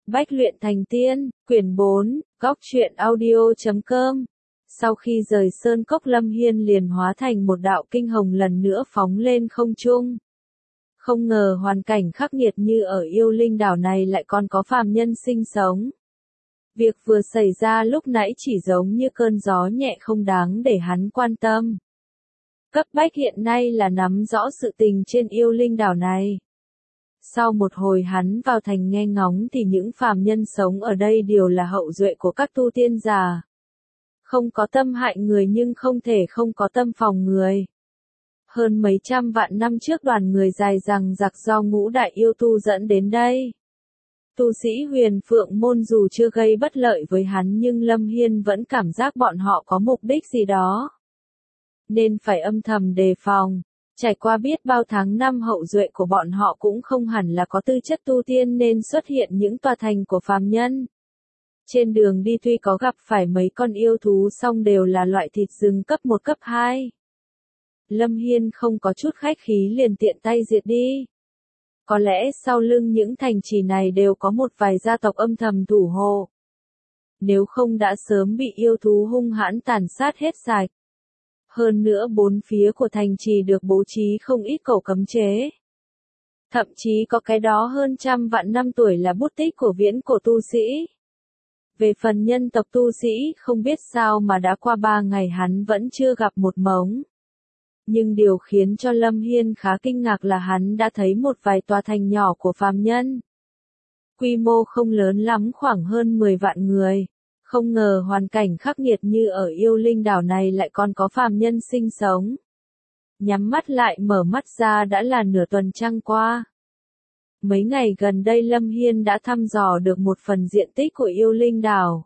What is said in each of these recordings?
Bách luyện thành tiên, quyển 4, góc truyện audio.com. Sau khi rời Sơn Cốc, Lâm Hiên liền hóa thành một đạo kinh hồng lần nữa phóng lên không trung. Không ngờ hoàn cảnh khắc nghiệt như ở Yêu Linh đảo này lại còn có phàm nhân sinh sống. Việc vừa xảy ra lúc nãy chỉ giống như cơn gió nhẹ không đáng để hắn quan tâm. Cấp bách hiện nay là nắm rõ sự tình trên Yêu Linh đảo này. Sau một hồi hắn vào thành nghe ngóng thì những phàm nhân sống ở đây đều là hậu duệ của các tu tiên già. Không có tâm hại người nhưng không thể không có tâm phòng người. Hơn mấy trăm vạn năm trước đoàn người dài dằng dặc do ngũ đại yêu tu dẫn đến đây. Tu sĩ Huyền Phượng Môn dù chưa gây bất lợi với hắn nhưng Lâm Hiên vẫn cảm giác bọn họ có mục đích gì đó, nên phải âm thầm đề phòng. Trải qua biết bao tháng năm hậu duệ của bọn họ cũng không hẳn là có tư chất tu tiên nên xuất hiện những tòa thành của phàm nhân. Trên đường đi tuy có gặp phải mấy con yêu thú song đều là loại thịt rừng cấp 1 cấp 2. Lâm Hiên không có chút khách khí liền tiện tay diệt đi. Có lẽ sau lưng những thành trì này đều có một vài gia tộc âm thầm thủ hộ. Nếu không đã sớm bị yêu thú hung hãn tàn sát hết sạch. Hơn nữa bốn phía của thành trì được bố trí không ít cầu cấm chế. Thậm chí có cái đó hơn trăm vạn năm tuổi là bút tích của viễn cổ tu sĩ. Về phần nhân tộc tu sĩ không biết sao mà đã qua 3 ngày hắn vẫn chưa gặp một mống. Nhưng điều khiến cho Lâm Hiên khá kinh ngạc là hắn đã thấy một vài tòa thành nhỏ của phàm nhân. Quy mô không lớn lắm, khoảng hơn 10 vạn người. Không ngờ hoàn cảnh khắc nghiệt như ở Yêu Linh đảo này lại còn có phàm nhân sinh sống. Nhắm mắt lại mở mắt ra đã là nửa tuần trăng qua. Mấy ngày gần đây Lâm Hiên đã thăm dò được một phần diện tích của Yêu Linh đảo.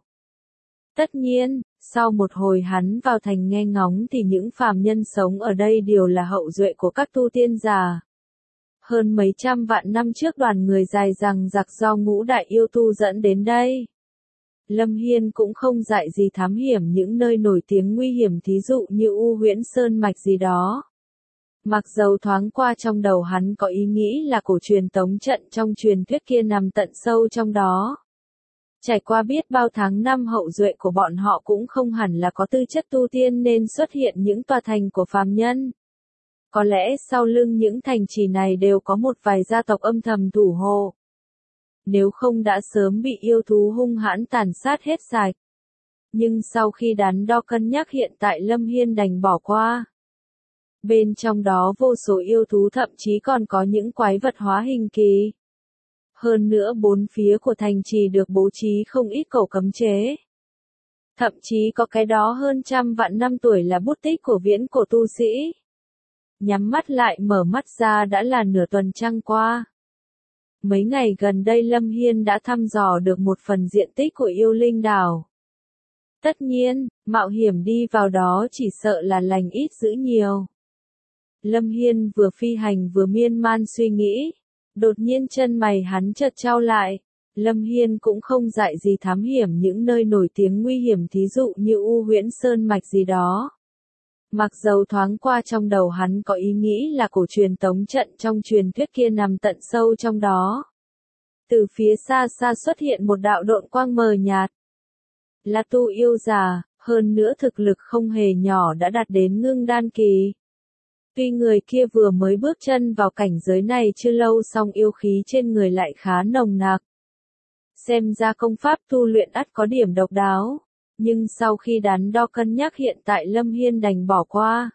Tất nhiên, sau một hồi hắn vào thành nghe ngóng thì những phàm nhân sống ở đây đều là hậu duệ của các tu tiên già. Hơn mấy trăm vạn năm trước đoàn người dài dằng dặc do ngũ đại yêu tu dẫn đến đây. Lâm Hiên cũng không dại gì thám hiểm những nơi nổi tiếng nguy hiểm thí dụ như U Huyễn Sơn Mạch gì đó. Mặc dầu thoáng qua trong đầu hắn có ý nghĩ là cổ truyền tống trận trong truyền thuyết kia nằm tận sâu trong đó. Trải qua biết bao tháng năm hậu duệ của bọn họ cũng không hẳn là có tư chất tu tiên nên xuất hiện những tòa thành của phàm nhân. Có lẽ sau lưng những thành trì này đều có một vài gia tộc âm thầm thủ hộ. Nếu không đã sớm bị yêu thú hung hãn tàn sát hết sạch. Nhưng sau khi đắn đo cân nhắc hiện tại Lâm Hiên đành bỏ qua. Bên trong đó vô số yêu thú, thậm chí còn có những quái vật hóa hình kỳ. Hơn nữa bốn phía của thành trì được bố trí không ít cầu cấm chế. Thậm chí có cái đó hơn trăm vạn năm tuổi là bút tích của viễn cổ tu sĩ. Nhắm mắt lại mở mắt ra đã là nửa tuần trăng qua. Mấy ngày gần đây Lâm Hiên đã thăm dò được một phần diện tích của Yêu Linh đảo. Tất nhiên, mạo hiểm đi vào đó chỉ sợ là lành ít dữ nhiều. Lâm Hiên vừa phi hành vừa miên man suy nghĩ. Đột nhiên chân mày hắn chợt chau lại. Lâm Hiên cũng không dại gì thám hiểm những nơi nổi tiếng nguy hiểm thí dụ như U Huyễn Sơn Mạch gì đó. Mặc dầu thoáng qua trong đầu hắn có ý nghĩ là cổ truyền tống trận trong truyền thuyết kia nằm tận sâu trong đó. Từ phía xa xa xuất hiện một đạo độn quang mờ nhạt. Là tu yêu già, hơn nữa thực lực không hề nhỏ đã đạt đến ngưng đan kỳ. Tuy người kia vừa mới bước chân vào cảnh giới này chưa lâu song yêu khí trên người lại khá nồng nặc. Xem ra công pháp tu luyện ắt có điểm độc đáo. Nhưng sau khi đắn đo cân nhắc hiện tại Lâm Hiên đành bỏ qua.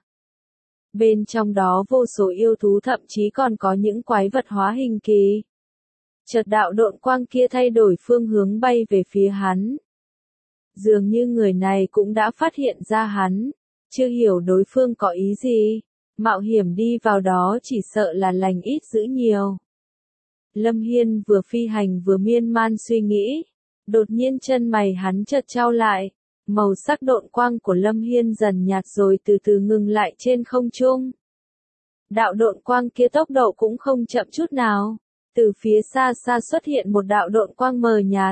Bên trong đó vô số yêu thú, thậm chí còn có những quái vật hóa hình kỳ. Chợt đạo độn quang kia thay đổi phương hướng bay về phía hắn. Dường như người này cũng đã phát hiện ra hắn. Chưa hiểu đối phương có ý gì. Mạo hiểm đi vào đó chỉ sợ là lành ít dữ nhiều. Lâm Hiên vừa phi hành vừa miên man suy nghĩ. Đột nhiên chân mày hắn chợt chau lại. Màu sắc độn quang của Lâm Hiên dần nhạt rồi từ từ ngừng lại trên không trung. Đạo độn quang kia tốc độ cũng không chậm chút nào. Từ phía xa xa xuất hiện một đạo độn quang mờ nhạt.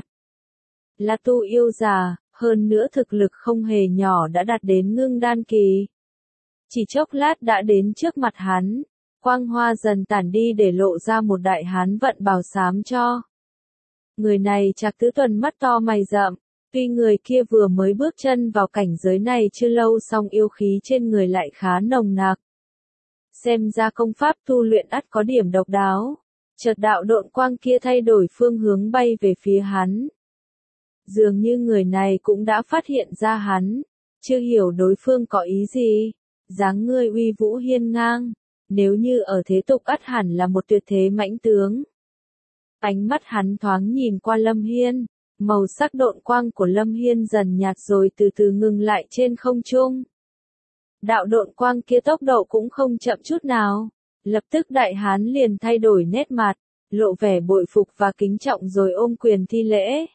Là tu yêu già, hơn nữa thực lực không hề nhỏ đã đạt đến ngưng đan kỳ. Chỉ chốc lát đã đến trước mặt hắn. Quang hoa dần tản đi để lộ ra một đại hán vận bào xám cho. Người này Trạc Tứ Tuần mắt to mày rậm, tuy người kia vừa mới bước chân vào cảnh giới này chưa lâu song yêu khí trên người lại khá nồng nặc. Xem ra công pháp tu luyện ắt có điểm độc đáo. Chợt đạo độn quang kia thay đổi phương hướng bay về phía hắn. Dường như người này cũng đã phát hiện ra hắn, chưa hiểu đối phương có ý gì. Dáng người uy vũ hiên ngang, nếu như ở thế tục ắt hẳn là một tuyệt thế mãnh tướng. Ánh mắt hắn thoáng nhìn qua Lâm Hiên, màu sắc độn quang của Lâm Hiên dần nhạt rồi từ từ ngừng lại trên không trung. Đạo độn quang kia tốc độ cũng không chậm chút nào, lập tức đại hán liền thay đổi nét mặt, lộ vẻ bội phục và kính trọng rồi ôm quyền thi lễ.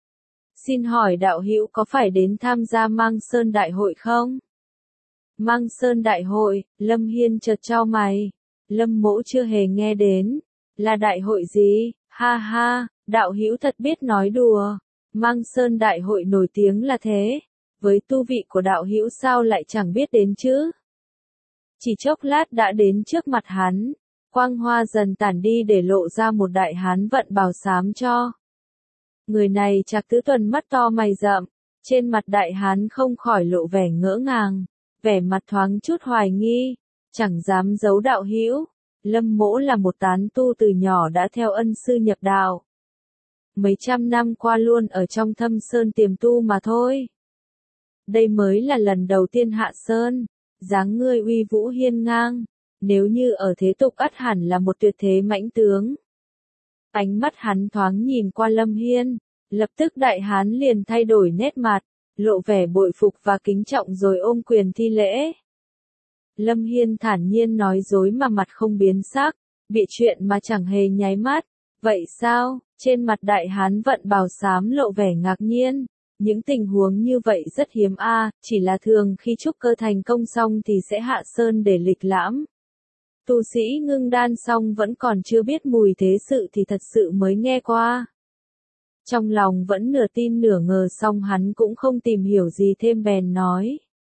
Xin hỏi đạo hữu có phải đến tham gia Mang Sơn Đại hội không? Mang Sơn Đại hội, Lâm Hiên chợt chau mày, Lâm mỗ chưa hề nghe đến, là đại hội gì? Ha ha, đạo hữu thật biết nói đùa, Mang Sơn Đại hội nổi tiếng là thế, với tu vị của đạo hữu sao lại chẳng biết đến chứ? Chỉ chốc lát đã đến trước mặt hắn, quang hoa dần tản đi để lộ ra một đại hán vận bào xám cho. Người này Trạc Tứ Tuần mắt to mày rậm, trên mặt đại hán không khỏi lộ vẻ ngỡ ngàng, vẻ mặt thoáng chút hoài nghi, chẳng dám giấu đạo hữu. Lâm mỗ là một tán tu từ nhỏ đã theo ân sư nhập đạo. Mấy trăm năm qua luôn ở trong thâm sơn tiềm tu mà thôi. Đây mới là lần đầu tiên hạ sơn, dáng người uy vũ hiên ngang, nếu như ở thế tục ắt hẳn là một tuyệt thế mãnh tướng. Ánh mắt hắn thoáng nhìn qua Lâm Hiên, lập tức đại hán liền thay đổi nét mặt, lộ vẻ bội phục và kính trọng rồi ôm quyền thi lễ. Lâm Hiên thản nhiên nói dối mà mặt không biến sắc, bị chuyện mà chẳng hề nháy mắt. Vậy sao? Trên mặt đại hán vận bào xám lộ vẻ ngạc nhiên. Những tình huống như vậy rất hiếm chỉ là thường khi trúc cơ thành công xong thì sẽ hạ sơn để lịch lãm. Tu sĩ ngưng đan xong vẫn còn chưa biết mùi thế sự thì thật sự mới nghe qua. Trong lòng vẫn nửa tin nửa ngờ xong hắn cũng không tìm hiểu gì thêm bèn nói.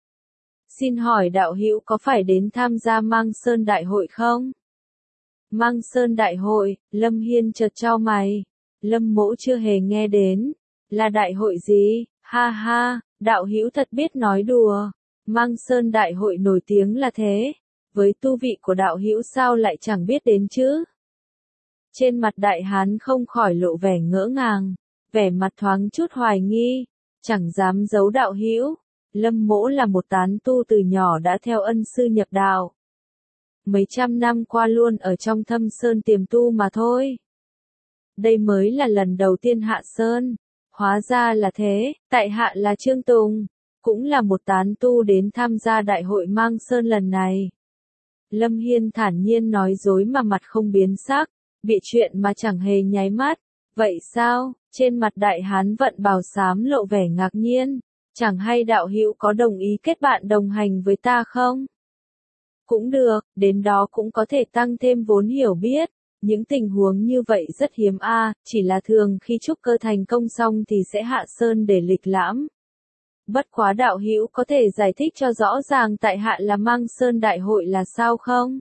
Xin hỏi đạo hữu có phải đến tham gia Mang Sơn Đại hội không? Mang Sơn Đại hội, Lâm Hiên chợt chau mày, Lâm mỗ chưa hề nghe đến, là đại hội gì? Ha ha, đạo hữu thật biết nói đùa, Mang Sơn Đại hội nổi tiếng là thế, với tu vị của đạo hữu sao lại chẳng biết đến chứ? Trên mặt đại hán không khỏi lộ vẻ ngỡ ngàng, vẻ mặt thoáng chút hoài nghi, chẳng dám giấu đạo hữu. Lâm mỗ là một tán tu từ nhỏ đã theo ân sư nhập đạo. Mấy trăm năm qua luôn ở trong thâm sơn tiềm tu mà thôi. Đây mới là lần đầu tiên hạ sơn. Hóa ra là thế, tại hạ là Trương Tùng, cũng là một tán tu đến tham gia đại hội Mang Sơn lần này. Lâm Hiên thản nhiên nói dối mà mặt không biến sắc, bị chuyện mà chẳng hề nháy mắt. Vậy sao? Trên mặt đại hán vận bào xám lộ vẻ ngạc nhiên. Chẳng hay đạo hữu có đồng ý kết bạn đồng hành với ta không? Cũng được, đến đó cũng có thể tăng thêm vốn hiểu biết. Những tình huống như vậy rất hiếm chỉ là thường khi trúc cơ thành công xong thì sẽ hạ sơn để lịch lãm. Bất quá đạo hữu có thể giải thích cho rõ ràng tại hạ là Mang Sơn Đại hội là sao không?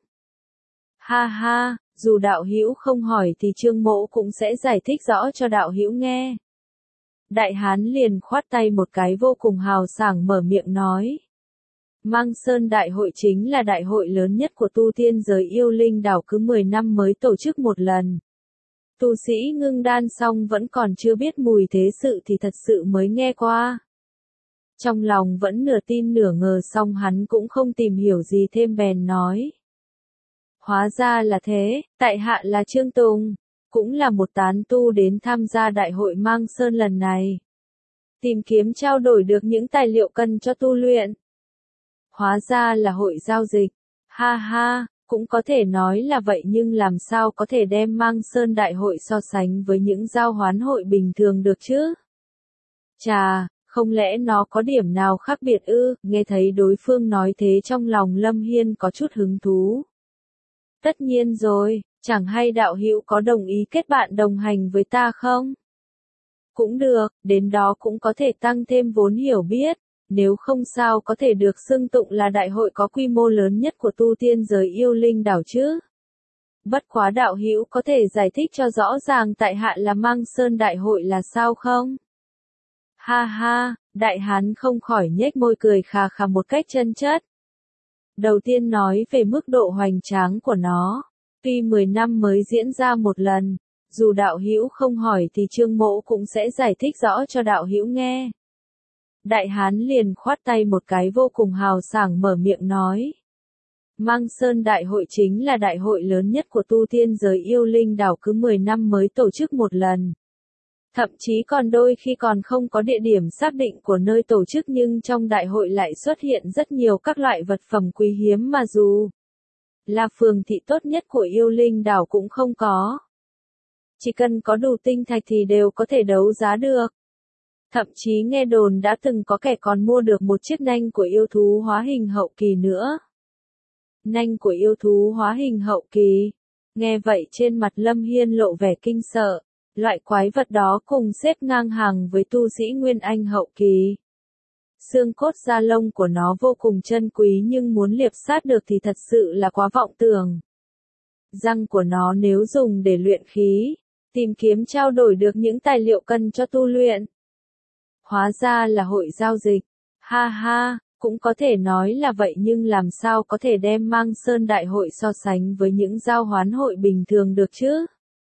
Ha ha, dù đạo hữu không hỏi thì Trương mỗ cũng sẽ giải thích rõ cho đạo hữu nghe. Đại hán liền khoát tay một cái vô cùng hào sảng mở miệng nói. Mang Sơn Đại hội chính là đại hội lớn nhất của tu tiên giới yêu linh đảo, cứ 10 năm mới tổ chức một lần. Tu sĩ ngưng đan xong vẫn còn chưa biết mùi thế sự thì thật sự mới nghe qua. Trong lòng vẫn nửa tin nửa ngờ xong hắn cũng không tìm hiểu gì thêm bèn nói. Hóa ra là thế, tại hạ là Trương Tùng, cũng là một tán tu đến tham gia đại hội Mang Sơn lần này. Tìm kiếm trao đổi được những tài liệu cần cho tu luyện. Hóa ra là hội giao dịch. Ha ha, cũng có thể nói là vậy nhưng làm sao có thể đem Mang Sơn Đại hội so sánh với những giao hoán hội bình thường được chứ? Chà, không lẽ nó có điểm nào khác biệt ư? Nghe thấy đối phương nói thế trong lòng Lâm Hiên có chút hứng thú. Tất nhiên rồi, chẳng hay đạo hữu có đồng ý kết bạn đồng hành với ta không? Cũng được, đến đó cũng có thể tăng thêm vốn hiểu biết, nếu không sao có thể được xưng tụng là đại hội có quy mô lớn nhất của tu tiên giới yêu linh đảo chứ. Bất quá đạo hữu có thể giải thích cho rõ ràng tại hạ là Mang Sơn Đại hội là sao không? Ha ha, đại hán không khỏi nhếch môi cười khà khà một cách chân chất. Đầu tiên nói về mức độ hoành tráng của nó. Tuy 10 năm mới diễn ra một lần, dù đạo hữu không hỏi thì Trương Mỗ cũng sẽ giải thích rõ cho đạo hữu nghe. Đại hán liền khoát tay một cái vô cùng hào sảng mở miệng nói. Mang Sơn Đại hội chính là đại hội lớn nhất của tu tiên giới yêu linh đảo, cứ 10 năm mới tổ chức một lần. Thậm chí còn đôi khi còn không có địa điểm xác định của nơi tổ chức, nhưng trong đại hội lại xuất hiện rất nhiều các loại vật phẩm quý hiếm mà dù là phường thị tốt nhất của yêu linh đảo cũng không có. Chỉ cần có đủ tinh thạch thì đều có thể đấu giá được. Thậm chí nghe đồn đã từng có kẻ còn mua được một chiếc nanh của yêu thú hóa hình hậu kỳ nữa. Nanh của yêu thú hóa hình hậu kỳ. Nghe vậy trên mặt Lâm Hiên lộ vẻ kinh sợ. Loại quái vật đó cùng xếp ngang hàng với tu sĩ Nguyên Anh hậu kỳ. Xương cốt da lông của nó vô cùng chân quý, nhưng muốn liệp sát được thì thật sự là quá vọng tưởng. Răng của nó nếu dùng để luyện khí, tìm kiếm trao đổi được những tài liệu cần cho tu luyện. Hóa ra là hội giao dịch. Ha ha, cũng có thể nói là vậy, nhưng làm sao có thể đem Mang Sơn Đại hội so sánh với những giao hoán hội bình thường được chứ?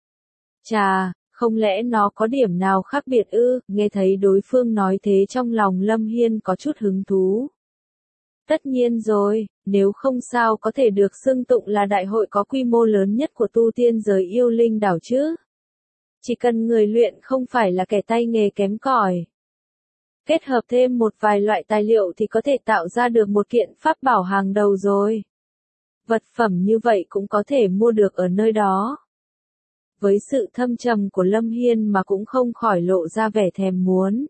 Chà, không lẽ nó có điểm nào khác biệt ư? Nghe thấy đối phương nói thế trong lòng Lâm Hiên có chút hứng thú. Tất nhiên rồi, nếu không sao có thể được xưng tụng là đại hội có quy mô lớn nhất của tu tiên giới yêu linh đảo chứ? Chỉ cần người luyện không phải là kẻ tay nghề kém cỏi, kết hợp thêm một vài loại tài liệu thì có thể tạo ra được một kiện pháp bảo hàng đầu rồi. Vật phẩm như vậy cũng có thể mua được ở nơi đó. Với sự thâm trầm của Lâm Hiên mà cũng không khỏi lộ ra vẻ thèm muốn.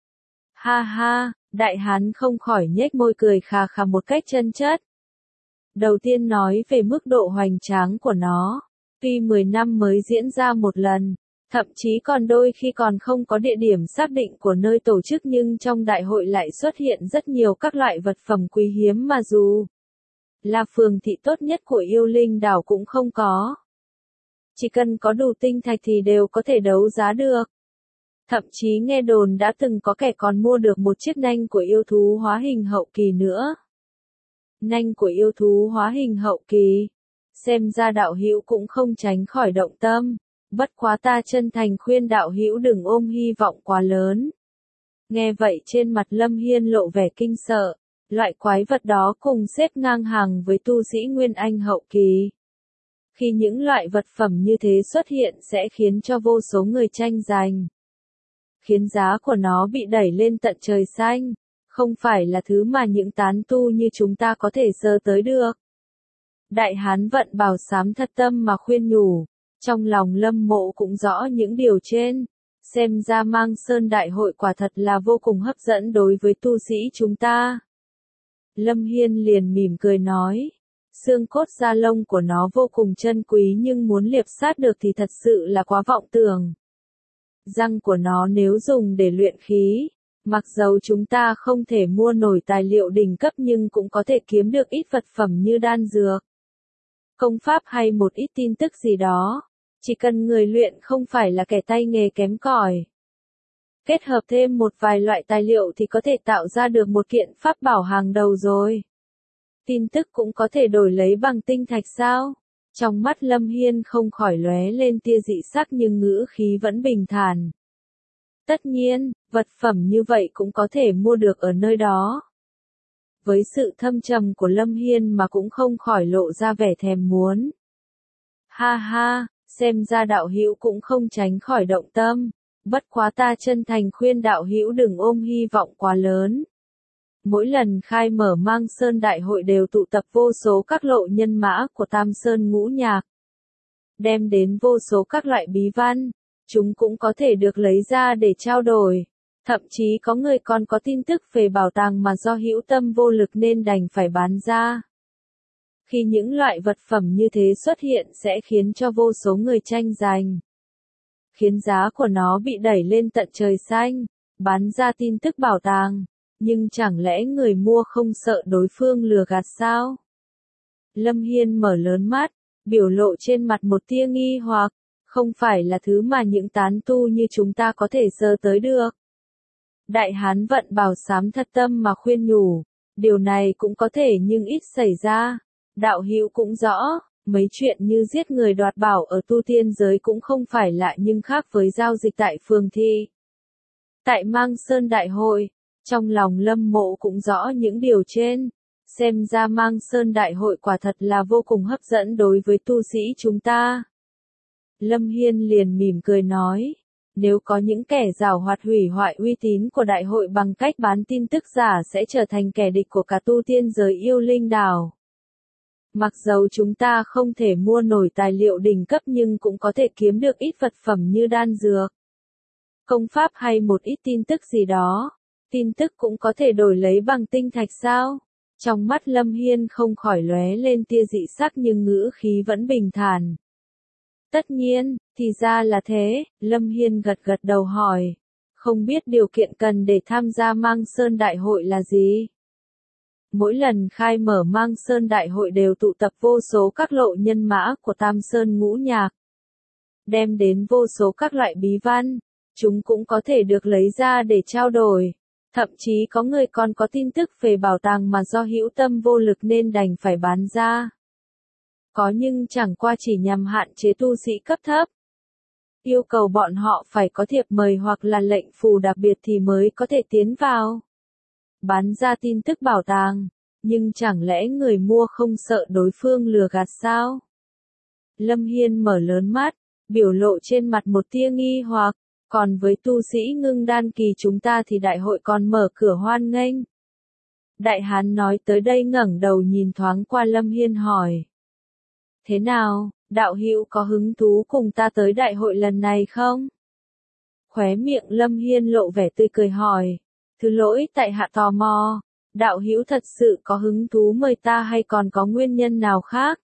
Ha ha, đại hán không khỏi nhếch môi cười khà khà một cách chân chất. Đầu tiên nói về mức độ hoành tráng của nó. Tuy 10 năm mới diễn ra một lần, thậm chí còn đôi khi còn không có địa điểm xác định của nơi tổ chức, nhưng trong đại hội lại xuất hiện rất nhiều các loại vật phẩm quý hiếm mà dù là phường thị tốt nhất của yêu linh đảo cũng không có. Chỉ cần có đủ tinh thạch thì đều có thể đấu giá được. Thậm chí nghe đồn đã từng có kẻ còn mua được một chiếc nanh của yêu thú hóa hình hậu kỳ nữa. Nanh của yêu thú hóa hình hậu kỳ. Xem ra đạo hữu cũng không tránh khỏi động tâm. Bất quá ta chân thành khuyên đạo hữu đừng ôm hy vọng quá lớn. Nghe vậy trên mặt Lâm Hiên lộ vẻ kinh sợ. Loại quái vật đó cùng xếp ngang hàng với tu sĩ Nguyên Anh hậu kỳ. Khi những loại vật phẩm như thế xuất hiện sẽ khiến cho vô số người tranh giành. Khiến giá của nó bị đẩy lên tận trời xanh. Không phải là thứ mà những tán tu như chúng ta có thể sơ tới được. Đại hán vận bào xám thật tâm mà khuyên nhủ. Trong lòng Lâm Mộ cũng rõ những điều trên. Xem ra Mang Sơn Đại hội quả thật là vô cùng hấp dẫn đối với tu sĩ chúng ta. Lâm Hiên liền mỉm cười nói. Xương cốt da lông của nó vô cùng chân quý, nhưng muốn liệp sát được thì thật sự là quá vọng tưởng. Răng của nó nếu dùng để luyện khí, mặc dầu chúng ta không thể mua nổi tài liệu đỉnh cấp nhưng cũng có thể kiếm được ít vật phẩm như đan dược, công pháp hay một ít tin tức gì đó. Chỉ cần người luyện không phải là kẻ tay nghề kém cỏi, kết hợp thêm một vài loại tài liệu thì có thể tạo ra được một kiện pháp bảo hàng đầu rồi. Tin tức cũng có thể đổi lấy bằng tinh thạch sao? Trong mắt Lâm Hiên không khỏi lóe lên tia dị sắc nhưng ngữ khí vẫn bình thản. Tất nhiên, vật phẩm như vậy cũng có thể mua được ở nơi đó. Với sự thâm trầm của Lâm Hiên mà cũng không khỏi lộ ra vẻ thèm muốn. Ha ha, xem ra đạo hữu cũng không tránh khỏi động tâm. Bất quá ta chân thành khuyên đạo hữu đừng ôm hy vọng quá lớn. Mỗi lần khai mở Mang Sơn Đại hội đều tụ tập vô số các lộ nhân mã của Tam Sơn ngũ nhạc. Đem đến vô số các loại bí văn, chúng cũng có thể được lấy ra để trao đổi. Thậm chí có người còn có tin tức về bảo tàng mà do hữu tâm vô lực nên đành phải bán ra. Khi những loại vật phẩm như thế xuất hiện sẽ khiến cho vô số người tranh giành. Khiến giá của nó bị đẩy lên tận trời xanh, bán ra tin tức bảo tàng. Nhưng chẳng lẽ người mua không sợ đối phương lừa gạt sao? Lâm Hiên mở lớn mắt, biểu lộ trên mặt một tia nghi hoặc, không phải là thứ mà những tán tu như chúng ta có thể sơ tới được. Đại hán vận bào xám thật tâm mà khuyên nhủ, điều này cũng có thể nhưng ít xảy ra. Đạo hữu cũng rõ, mấy chuyện như giết người đoạt bảo ở tu tiên giới cũng không phải lạ nhưng khác với giao dịch tại phường thị. Tại Mang Sơn Đại hội, trong lòng Lâm Mộ cũng rõ những điều trên. Xem ra Mang Sơn Đại hội quả thật là vô cùng hấp dẫn đối với tu sĩ chúng ta. Lâm Hiên liền mỉm cười nói, nếu có những kẻ giảo hoạt hủy hoại uy tín của đại hội bằng cách bán tin tức giả sẽ trở thành kẻ địch của cả tu tiên giới yêu linh đảo. Mặc dầu chúng ta không thể mua nổi tài liệu đỉnh cấp nhưng cũng có thể kiếm được ít vật phẩm như đan dược, công pháp hay một ít tin tức gì đó. Tin tức cũng có thể đổi lấy bằng tinh thạch sao? Trong mắt Lâm Hiên không khỏi lóe lên tia dị sắc nhưng ngữ khí vẫn bình thản. Tất nhiên, thì ra là thế, Lâm Hiên gật gật đầu hỏi. Không biết điều kiện cần để tham gia Mang Sơn Đại hội là gì? Mỗi lần khai mở Mang Sơn Đại hội đều tụ tập vô số các lộ nhân mã của Tam Sơn Ngũ Nhạc. Đem đến vô số các loại bí văn, chúng cũng có thể được lấy ra để trao đổi. Thậm chí có người còn có tin tức về bảo tàng mà do hữu tâm vô lực nên đành phải bán ra. Có nhưng chẳng qua chỉ nhằm hạn chế tu sĩ cấp thấp. Yêu cầu bọn họ phải có thiệp mời hoặc là lệnh phù đặc biệt thì mới có thể tiến vào. Bán ra tin tức bảo tàng, nhưng chẳng lẽ người mua không sợ đối phương lừa gạt sao? Lâm Hiên mở lớn mắt, biểu lộ trên mặt một tia nghi hoặc, còn với tu sĩ ngưng đan kỳ chúng ta thì đại hội còn mở cửa hoan nghênh. Đại hán nói tới đây ngẩng đầu nhìn thoáng qua Lâm Hiên hỏi. Thế nào, đạo hữu có hứng thú cùng ta tới đại hội lần này không? Khóe miệng Lâm Hiên lộ vẻ tươi cười hỏi. Thứ lỗi tại hạ tò mò, đạo hữu thật sự có hứng thú mời ta hay còn có nguyên nhân nào khác?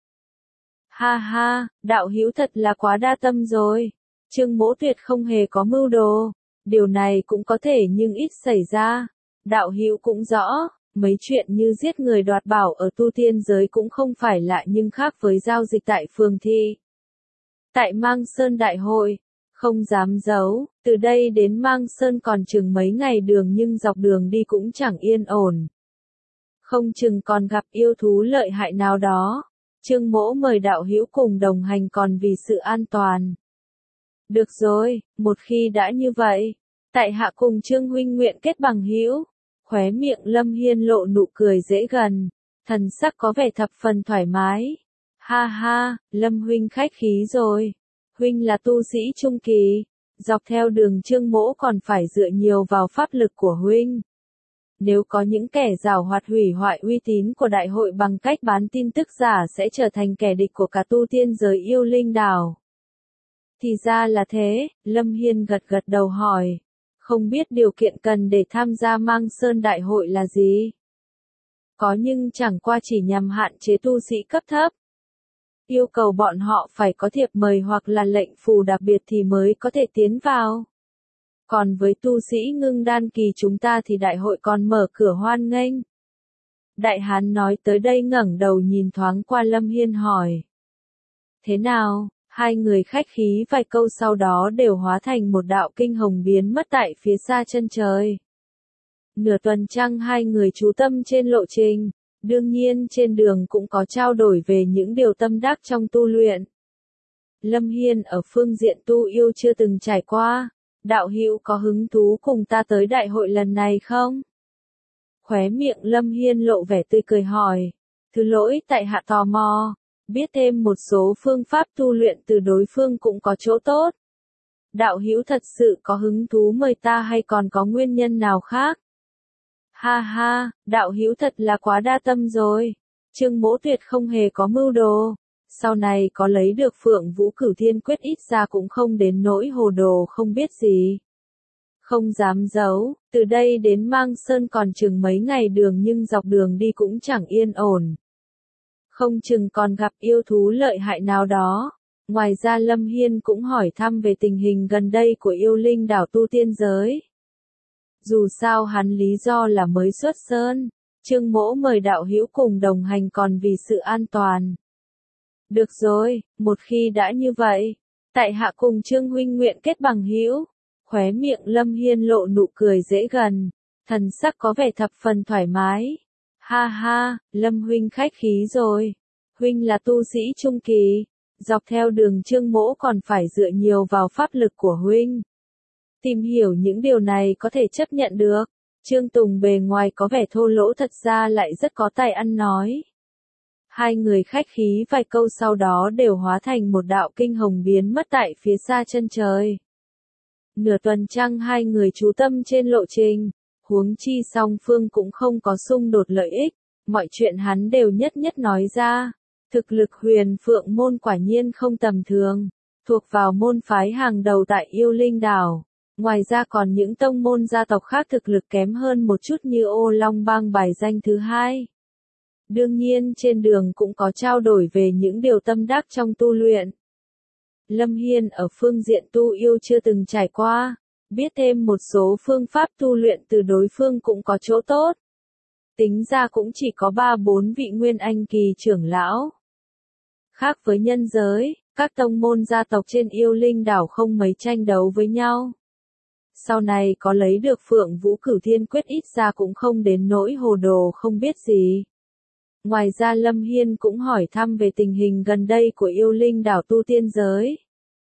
Ha ha, đạo hữu thật là quá đa tâm rồi. Trương Mỗ tuyệt không hề có mưu đồ, điều này cũng có thể nhưng ít xảy ra. Đạo hữu cũng rõ, mấy chuyện như giết người đoạt bảo ở tu tiên giới cũng không phải lạ nhưng khác với giao dịch tại phường thị. Tại Mang Sơn Đại hội, không dám giấu, từ đây đến Mang Sơn còn chừng mấy ngày đường nhưng dọc đường đi cũng chẳng yên ổn. Không chừng còn gặp yêu thú lợi hại nào đó. Trương Mỗ mời đạo hữu cùng đồng hành còn vì sự an toàn. Được rồi, một khi đã như vậy, tại hạ cùng Trương huynh nguyện kết bằng hữu. Khóe miệng Lâm Hiên lộ nụ cười dễ gần, thần sắc có vẻ thập phần thoải mái. Ha ha, Lâm huynh khách khí rồi. Huynh là tu sĩ trung kỳ, dọc theo đường Trương Mỗ còn phải dựa nhiều vào pháp lực của huynh. Nếu có những kẻ giảo hoạt hủy hoại uy tín của đại hội bằng cách bán tin tức giả sẽ trở thành kẻ địch của cả tu tiên giới yêu linh đảo. Thì ra là thế, Lâm Hiên gật gật đầu hỏi. Không biết điều kiện cần để tham gia Mang Sơn Đại hội là gì? Có nhưng chẳng qua chỉ nhằm hạn chế tu sĩ cấp thấp. Yêu cầu bọn họ phải có thiệp mời hoặc là lệnh phù đặc biệt thì mới có thể tiến vào. Còn với tu sĩ ngưng đan kỳ chúng ta thì đại hội còn mở cửa hoan nghênh. Đại hán nói tới đây ngẩng đầu nhìn thoáng qua Lâm Hiên hỏi. Thế nào? Hai người khách khí vài câu sau đó đều hóa thành một đạo kinh hồng biến mất tại phía xa chân trời. Nửa tuần trăng hai người chú tâm trên lộ trình, đương nhiên trên đường cũng có trao đổi về những điều tâm đắc trong tu luyện. Lâm Hiên ở phương diện tu yêu chưa từng trải qua, đạo hữu có hứng thú cùng ta tới đại hội lần này không? Khóe miệng Lâm Hiên lộ vẻ tươi cười hỏi, thứ lỗi tại hạ tò mò. Biết thêm một số phương pháp tu luyện từ đối phương cũng có chỗ tốt. Đạo hữu thật sự có hứng thú mời ta hay còn có nguyên nhân nào khác? Ha ha, đạo hữu thật là quá đa tâm rồi. Trương Mỗ tuyệt không hề có mưu đồ. Sau này có lấy được Phượng Vũ Cửu Thiên Quyết ít ra cũng không đến nỗi hồ đồ không biết gì. Không dám giấu, từ đây đến Mang Sơn còn chừng mấy ngày đường nhưng dọc đường đi cũng chẳng yên ổn. Không chừng còn gặp yêu thú lợi hại nào đó. Ngoài ra Lâm Hiên cũng hỏi thăm về tình hình gần đây của yêu linh đảo tu tiên giới. Dù sao hắn lý do là mới xuất sơn, Trương Mỗ mời đạo hữu cùng đồng hành còn vì sự an toàn. Được rồi, một khi đã như vậy, tại hạ cùng Trương huynh nguyện kết bằng hữu. Khóe miệng Lâm Hiên lộ nụ cười dễ gần, thần sắc có vẻ thập phần thoải mái. Ha ha, Lâm huynh khách khí rồi. Huynh là tu sĩ trung kỳ, dọc theo đường Trương mỗ còn phải dựa nhiều vào pháp lực của huynh. Tìm hiểu những điều này có thể chấp nhận được. Trương Tùng bề ngoài có vẻ thô lỗ thật ra lại rất có tài ăn nói. Hai người khách khí vài câu sau đó đều hóa thành một đạo kinh hồng biến mất tại phía xa chân trời. Nửa tuần trăng hai người chú tâm trên lộ trình, huống chi song phương cũng không có xung đột lợi ích, mọi chuyện hắn đều nhất nhất nói ra. Thực lực Huyền Phượng môn quả nhiên không tầm thường, thuộc vào môn phái hàng đầu tại Yêu Linh đảo. Ngoài ra còn những tông môn gia tộc khác thực lực kém hơn một chút như Ô Long Bang bài danh thứ hai. Đương nhiên trên đường cũng có trao đổi về những điều tâm đắc trong tu luyện. Lâm Hiên ở phương diện tu yêu chưa từng trải qua, biết thêm một số phương pháp tu luyện từ đối phương cũng có chỗ tốt. Tính ra cũng chỉ có 3-4 vị Nguyên Anh kỳ trưởng lão. Khác với nhân giới, các tông môn gia tộc trên Yêu Linh đảo không mấy tranh đấu với nhau. Sau này có lấy được Phượng Vũ Cửu Thiên Quyết ít ra cũng không đến nỗi hồ đồ không biết gì. Ngoài ra Lâm Hiên cũng hỏi thăm về tình hình gần đây của Yêu Linh đảo tu tiên giới.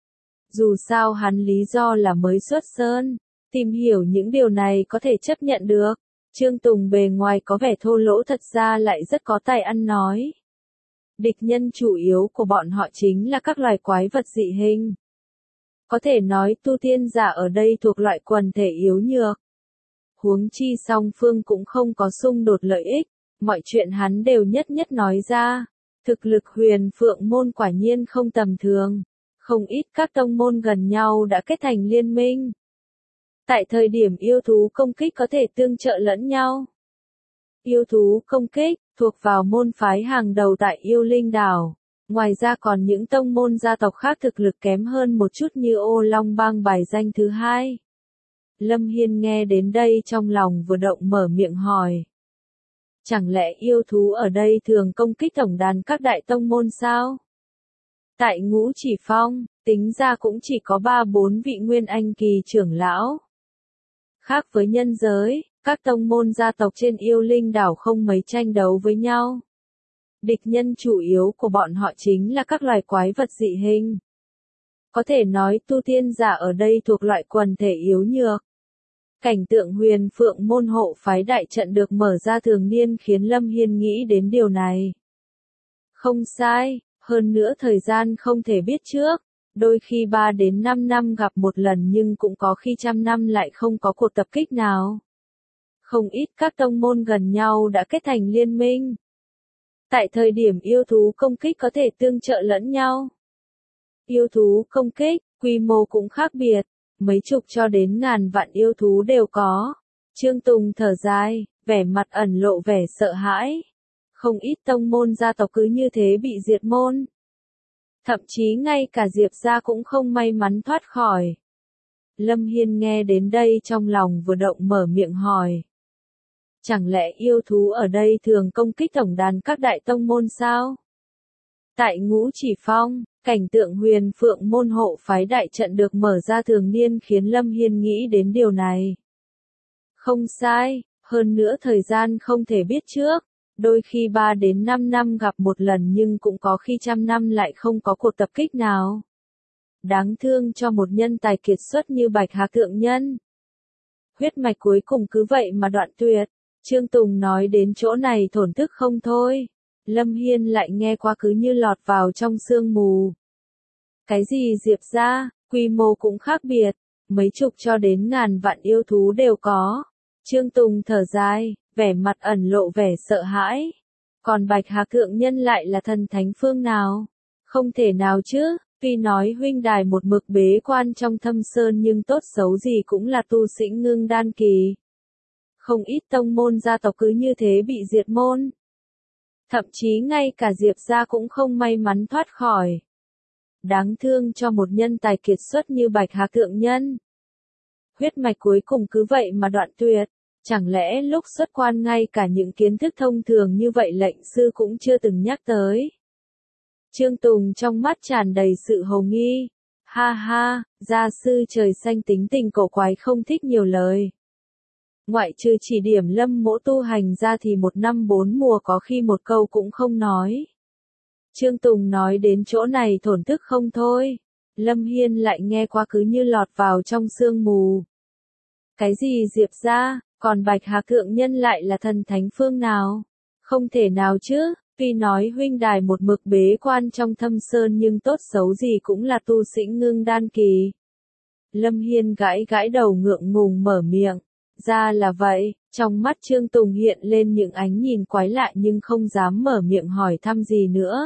Dù sao hắn lý do là mới xuất sơn, tìm hiểu những điều này có thể chấp nhận được. Trương Tùng bề ngoài có vẻ thô lỗ thật ra lại rất có tài ăn nói. Địch nhân chủ yếu của bọn họ chính là các loài quái vật dị hình. Có thể nói tu tiên giả ở đây thuộc loại quần thể yếu nhược. Huống chi song phương cũng không có xung đột lợi ích, mọi chuyện hắn đều nhất nhất nói ra. Thực lực Huyền Phượng môn quả nhiên không tầm thường, không ít các tông môn gần nhau đã kết thành liên minh. Tại thời điểm yêu thú công kích có thể tương trợ lẫn nhau. Yêu thú công kích, thuộc vào môn phái hàng đầu tại Yêu Linh đảo. Ngoài ra còn những tông môn gia tộc khác thực lực kém hơn một chút như Ô Long Bang bài danh thứ hai. Lâm Hiên nghe đến đây trong lòng vừa động mở miệng hỏi. Chẳng lẽ yêu thú ở đây thường công kích tổng đàn các đại tông môn sao? Tại Ngũ Chỉ Phong, tính ra cũng chỉ có 3-4 vị Nguyên Anh kỳ trưởng lão. Khác với nhân giới, các tông môn gia tộc trên Yêu Linh đảo không mấy tranh đấu với nhau. Địch nhân chủ yếu của bọn họ chính là các loài quái vật dị hình. Có thể nói tu tiên giả ở đây thuộc loại quần thể yếu nhược. Cảnh tượng Huyền Phượng môn hộ phái đại trận được mở ra thường niên khiến Lâm Hiên nghĩ đến điều này. Không sai, hơn nữa thời gian không thể biết trước, đôi khi 3 đến 5 năm gặp một lần nhưng cũng có khi trăm năm lại không có cuộc tập kích nào. Không ít các tông môn gần nhau đã kết thành liên minh. Tại thời điểm yêu thú công kích có thể tương trợ lẫn nhau. Yêu thú công kích, quy mô cũng khác biệt, mấy chục cho đến ngàn vạn yêu thú đều có. Trương Tùng thở dài, vẻ mặt ẩn lộ vẻ sợ hãi. Không ít tông môn gia tộc cứ như thế bị diệt môn. Thậm chí ngay cả Diệp gia cũng không may mắn thoát khỏi. Lâm Hiên nghe đến đây trong lòng vừa động mở miệng hỏi. Chẳng lẽ yêu thú ở đây thường công kích tổng đàn các đại tông môn sao? Tại Ngũ Chỉ Phong, cảnh tượng Huyền Phượng môn hộ phái đại trận được mở ra thường niên khiến Lâm Hiên nghĩ đến điều này. Không sai, hơn nữa thời gian không thể biết trước, đôi khi 3 đến 5 năm gặp một lần nhưng cũng có khi trăm năm lại không có cuộc tập kích nào. Đáng thương cho một nhân tài kiệt xuất như Bạch Hà Thượng Nhân. Huyết mạch cuối cùng cứ vậy mà đoạn tuyệt. Trương Tùng nói đến chỗ này thổn thức không thôi. Lâm Hiên lại nghe qua cứ như lọt vào trong sương mù. Cái gì Diệp gia, quy mô cũng khác biệt, mấy chục cho đến ngàn vạn yêu thú đều có. Trương Tùng thở dài, vẻ mặt ẩn lộ vẻ sợ hãi. Còn Bạch Hà Thượng Nhân lại là thần thánh phương nào? Không thể nào chứ, tuy nói huynh đài một mực bế quan trong thâm sơn nhưng tốt xấu gì cũng là tu sĩ ngưng đan kỳ. Không ít tông môn gia tộc cứ như thế bị diệt môn. Thậm chí ngay cả Diệp gia cũng không may mắn thoát khỏi. Đáng thương cho một nhân tài kiệt xuất như Bạch Hà Thượng Nhân. Huyết mạch cuối cùng cứ vậy mà đoạn tuyệt. Chẳng lẽ lúc xuất quan ngay cả những kiến thức thông thường như vậy lệnh sư cũng chưa từng nhắc tới. Trương Tùng trong mắt tràn đầy sự hồ nghi. Ha ha, gia sư trời xanh tính tình cổ quái không thích nhiều lời. Ngoại trừ chỉ điểm Lâm Mỗ tu hành ra thì một năm bốn mùa có khi một câu cũng không nói. Trương Tùng nói đến chỗ này thổn thức không thôi. Lâm Hiên lại nghe qua cứ như lọt vào trong sương mù. Cái gì Diệp gia, còn Bạch Hà Thượng Nhân lại là thần thánh phương nào? Không thể nào chứ, tuy nói huynh đài một mực bế quan trong thâm sơn nhưng tốt xấu gì cũng là tu sĩ ngưng đan kỳ. Lâm Hiên gãi gãi đầu ngượng ngùng mở miệng. Ra là vậy, trong mắt Trương Tùng hiện lên những ánh nhìn quái lạ nhưng không dám mở miệng hỏi thăm gì nữa.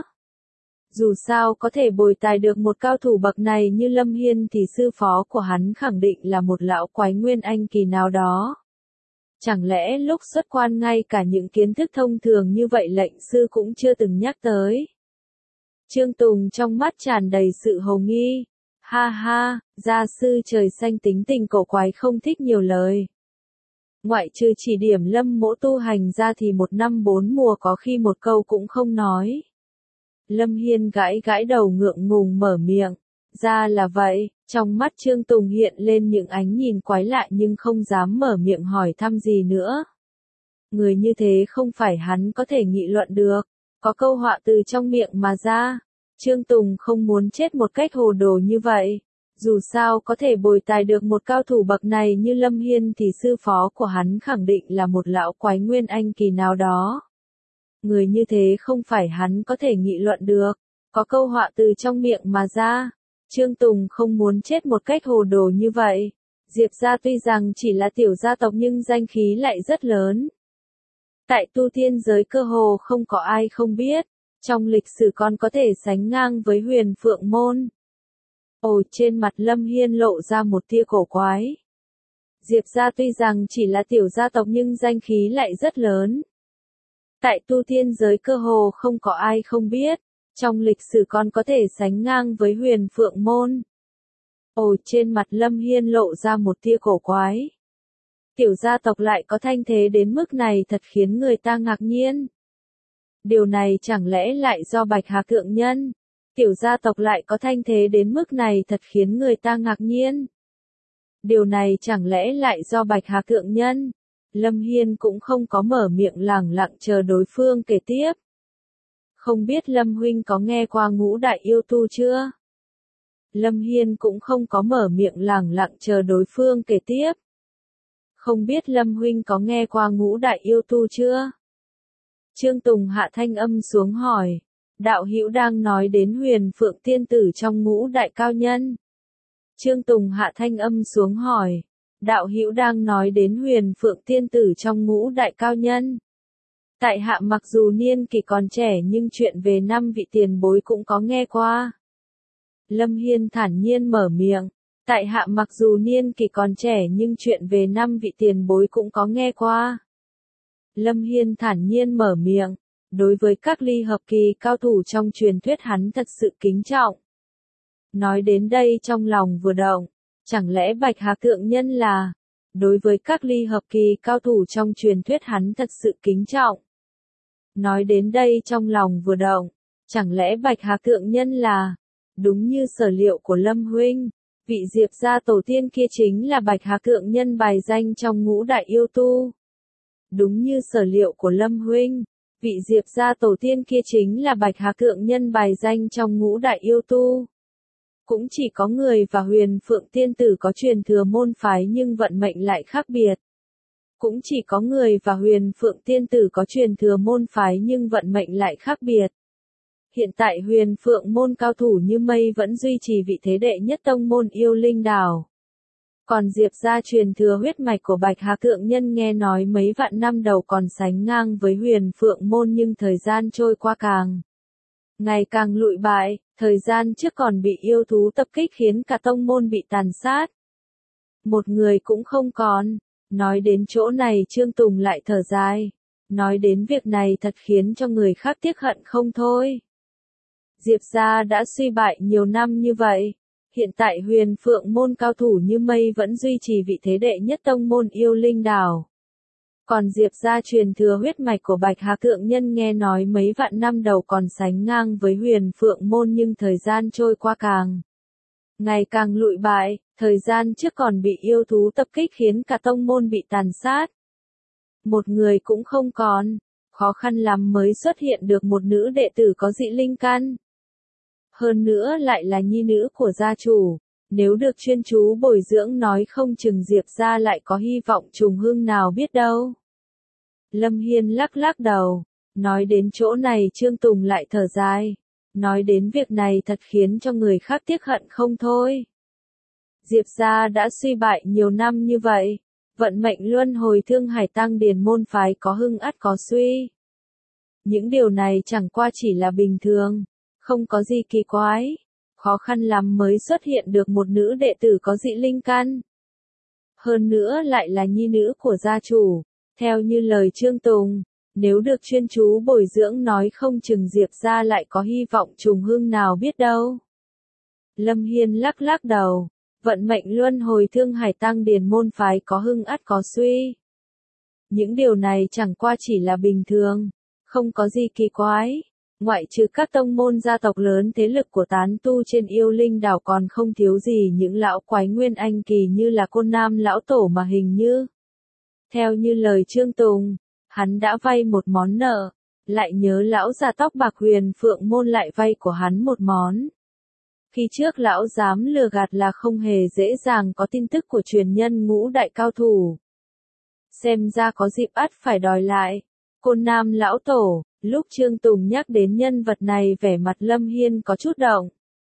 Dù sao có thể bồi tài được một cao thủ bậc này như Lâm Hiên thì sư phó của hắn khẳng định là một lão quái nguyên anh kỳ nào đó. Chẳng lẽ lúc xuất quan ngay cả những kiến thức thông thường như vậy lệnh sư cũng chưa từng nhắc tới. Trương Tùng trong mắt tràn đầy sự hồ nghi. Ha ha, gia sư trời xanh tính tình cổ quái không thích nhiều lời. Ngoại trừ chỉ điểm Lâm Mỗ tu hành ra thì một năm bốn mùa có khi một câu cũng không nói. Lâm Hiên gãi gãi đầu ngượng ngùng mở miệng. Ra là vậy, trong mắt Trương Tùng hiện lên những ánh nhìn quái lạ nhưng không dám mở miệng hỏi thăm gì nữa. Người như thế không phải hắn có thể nghị luận được, có câu họa từ trong miệng mà ra. Trương Tùng không muốn chết một cách hồ đồ như vậy. Dù sao có thể bồi tài được một cao thủ bậc này như Lâm Hiên thì sư phó của hắn khẳng định là một lão quái nguyên anh kỳ nào đó. Người như thế không phải hắn có thể nghị luận được, có câu họa từ trong miệng mà ra. Trương Tùng không muốn chết một cách hồ đồ như vậy. Diệp gia tuy rằng chỉ là tiểu gia tộc nhưng danh khí lại rất lớn. Tại tu tiên giới cơ hồ không có ai không biết, trong lịch sử còn có thể sánh ngang với Huyền Phượng Môn. Ồ, trên mặt Lâm Hiên lộ ra một tia cổ quái. Diệp gia tuy rằng chỉ là tiểu gia tộc nhưng danh khí lại rất lớn. Tại tu tiên giới cơ hồ không có ai không biết, trong lịch sử còn có thể sánh ngang với Huyền Phượng Môn. Ồ, trên mặt Lâm Hiên lộ ra một tia cổ quái. Tiểu gia tộc lại có thanh thế đến mức này thật khiến người ta ngạc nhiên. Điều này chẳng lẽ lại do Bạch Hà Thượng Nhân? Tiểu gia tộc lại có thanh thế đến mức này thật khiến người ta ngạc nhiên. Điều này chẳng lẽ lại do Bạch Hà Thượng Nhân? Lâm Hiên cũng không có mở miệng lẳng lặng chờ đối phương kể tiếp. Không biết Lâm huynh có nghe qua Ngũ Đại Yêu Tu chưa? Lâm Hiên cũng không có mở miệng lẳng lặng chờ đối phương kể tiếp. Không biết Lâm huynh có nghe qua Ngũ Đại Yêu Tu chưa? Trương Tùng hạ thanh âm xuống hỏi. Đạo hữu đang nói đến Huyền Phượng tiên tử trong Ngũ Đại Cao Nhân. Trương Tùng hạ thanh âm xuống hỏi. Đạo hữu đang nói đến Huyền Phượng tiên tử trong Ngũ Đại Cao Nhân. Tại hạ mặc dù niên kỷ còn trẻ nhưng chuyện về năm vị tiền bối cũng có nghe qua. Lâm Hiên thản nhiên mở miệng. Tại hạ mặc dù niên kỷ còn trẻ nhưng chuyện về năm vị tiền bối cũng có nghe qua. Lâm Hiên thản nhiên mở miệng. Đối với các ly hợp kỳ cao thủ trong truyền thuyết hắn thật sự kính trọng. Nói đến đây trong lòng vừa động. Chẳng lẽ Bạch Hà Thượng Nhân là? Đối với các ly hợp kỳ cao thủ trong truyền thuyết hắn thật sự kính trọng. Nói đến đây trong lòng vừa động. Chẳng lẽ Bạch Hà Thượng Nhân là? Đúng như sở liệu của Lâm huynh. Vị Diệp gia tổ tiên kia chính là Bạch Hà Thượng Nhân bài danh trong Ngũ Đại Yêu Tu. Đúng như sở liệu của Lâm huynh. Vị Diệp gia tổ tiên kia chính là Bạch Hà Thượng Nhân bài danh trong Ngũ Đại Yêu Tu. Cũng chỉ có người và Huyền Phượng tiên tử có truyền thừa môn phái nhưng vận mệnh lại khác biệt. Cũng chỉ có người và Huyền Phượng tiên tử có truyền thừa môn phái nhưng vận mệnh lại khác biệt. Hiện tại Huyền Phượng môn cao thủ như mây vẫn duy trì vị thế đệ nhất tông môn Yêu Linh Đảo. Còn Diệp gia truyền thừa huyết mạch của Bạch Hà Thượng Nhân nghe nói mấy vạn năm đầu còn sánh ngang với Huyền Phượng môn nhưng thời gian trôi qua ngày càng lụi bại, thời gian trước còn bị yêu thú tập kích khiến cả tông môn bị tàn sát. Một người cũng không còn. Nói đến chỗ này Trương Tùng lại thở dài. Nói đến việc này thật khiến cho người khác tiếc hận không thôi. Diệp gia đã suy bại nhiều năm như vậy. Hiện tại Huyền Phượng môn cao thủ như mây vẫn duy trì vị thế đệ nhất tông môn Yêu Linh Đảo. Còn Diệp gia truyền thừa huyết mạch của Bạch Hạc thượng nhân nghe nói mấy vạn năm đầu còn sánh ngang với Huyền Phượng môn, nhưng thời gian trôi qua càng ngày càng lụi bại, thời gian trước còn bị yêu thú tập kích khiến cả tông môn bị tàn sát. Một người cũng không còn, khó khăn lắm mới xuất hiện được một nữ đệ tử có dị linh căn. Hơn nữa lại là nhi nữ của gia chủ, nếu được chuyên chú bồi dưỡng nói không chừng Diệp gia lại có hy vọng trùng hương nào biết đâu. Lâm Hiên lắc lắc đầu, nói đến chỗ này Trương Tùng lại thở dài, nói đến việc này thật khiến cho người khác tiếc hận không thôi. Diệp gia đã suy bại nhiều năm như vậy, vận mệnh luân hồi Thương Hải Tăng Điền môn phái có hưng ắt có suy. Những điều này chẳng qua chỉ là bình thường, không có gì kỳ quái, khó khăn lắm mới xuất hiện được một nữ đệ tử có dị linh căn. Hơn nữa lại là nhi nữ của gia chủ, theo như lời Trương Tùng, nếu được chuyên chú bồi dưỡng nói không chừng Diệp gia lại có hy vọng trùng hương nào biết đâu. Lâm Hiên lắc lắc đầu, vận mệnh luân hồi Thương Hải Tăng Điền môn phái có hưng ắt có suy. Những điều này chẳng qua chỉ là bình thường, không có gì kỳ quái. Ngoại trừ các tông môn gia tộc lớn, thế lực của tán tu trên Yêu Linh đảo còn không thiếu gì những lão quái nguyên anh kỳ như là Côn Nam lão tổ, mà hình như theo như lời Trương Tùng, hắn đã vay một món nợ, lại nhớ lão già tóc bạc Huyền Phượng môn lại vay của hắn một món. Khi trước lão dám lừa gạt là không hề dễ dàng, có tin tức của truyền nhân ngũ đại cao thủ. Xem ra có dịp ắt phải đòi lại. Côn Nam lão tổ, lúc Trương Tùng nhắc đến nhân vật này vẻ mặt Lâm Hiên có chút động.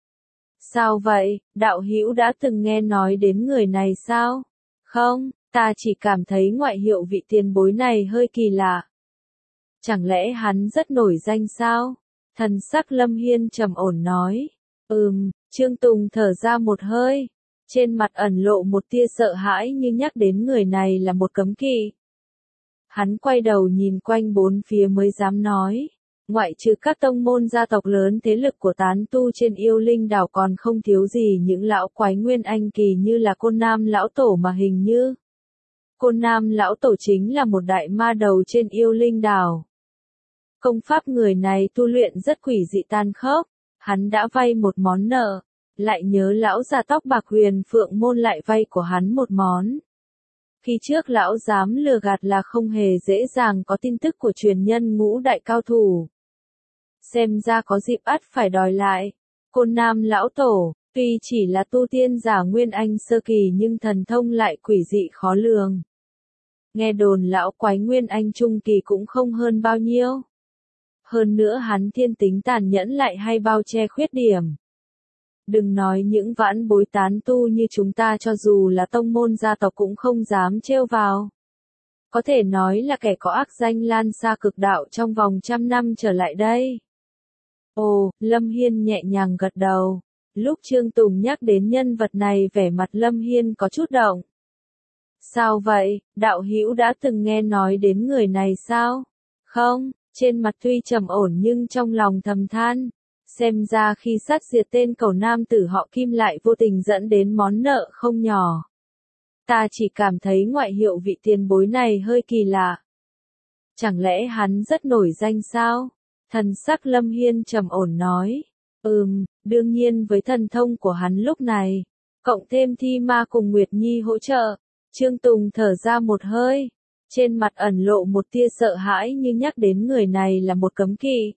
Sao vậy, đạo hữu đã từng nghe nói đến người này sao? Không, ta chỉ cảm thấy ngoại hiệu vị tiền bối này hơi kỳ lạ. Chẳng lẽ hắn rất nổi danh sao? Thần sắc Lâm Hiên trầm ổn nói. Trương Tùng thở ra một hơi, trên mặt ẩn lộ một tia sợ hãi như nhắc đến người này là một cấm kỵ. Hắn quay đầu nhìn quanh bốn phía mới dám nói, ngoại trừ các tông môn gia tộc lớn, thế lực của tán tu trên Yêu Linh đảo còn không thiếu gì những lão quái nguyên anh kỳ như là Côn Nam lão tổ, mà hình như Côn Nam lão tổ chính là một đại ma đầu trên Yêu Linh đảo. Công pháp người này tu luyện rất quỷ dị tàn khốc, hắn đã vay một món nợ, lại nhớ lão già tóc bạc Huyền Phượng môn lại vay của hắn một món. Khi trước lão dám lừa gạt là không hề dễ dàng, có tin tức của truyền nhân ngũ đại cao thủ. Xem ra có dịp ắt phải đòi lại. Côn Nam lão tổ, tuy chỉ là tu tiên giả nguyên anh sơ kỳ nhưng thần thông lại quỷ dị khó lường. Nghe đồn lão quái nguyên anh trung kỳ cũng không hơn bao nhiêu. Hơn nữa hắn thiên tính tàn nhẫn lại hay bao che khuyết điểm. Đừng nói những vãn bối tán tu như chúng ta, cho dù là tông môn gia tộc cũng không dám trêu vào. Có thể nói là kẻ có ác danh lan xa cực đạo trong vòng 100 năm trở lại đây. Ồ, Lâm Hiên nhẹ nhàng gật đầu. Lúc Trương Tùng nhắc đến nhân vật này vẻ mặt Lâm Hiên có chút động. Sao vậy, đạo hữu đã từng nghe nói đến người này sao? Không, trên mặt tuy trầm ổn nhưng trong lòng thầm than. Xem ra khi sát diệt tên cẩu nam tử họ Kim lại vô tình dẫn đến món nợ không nhỏ. Ta chỉ cảm thấy ngoại hiệu vị tiền bối này hơi kỳ lạ. Chẳng lẽ hắn rất nổi danh sao? Thần sắc Lâm Hiên trầm ổn nói. Đương nhiên với thần thông của hắn lúc này, cộng thêm Thi Ma cùng Nguyệt Nhi hỗ trợ, Trương Tùng thở ra một hơi, trên mặt ẩn lộ một tia sợ hãi như nhắc đến người này là một cấm kỵ.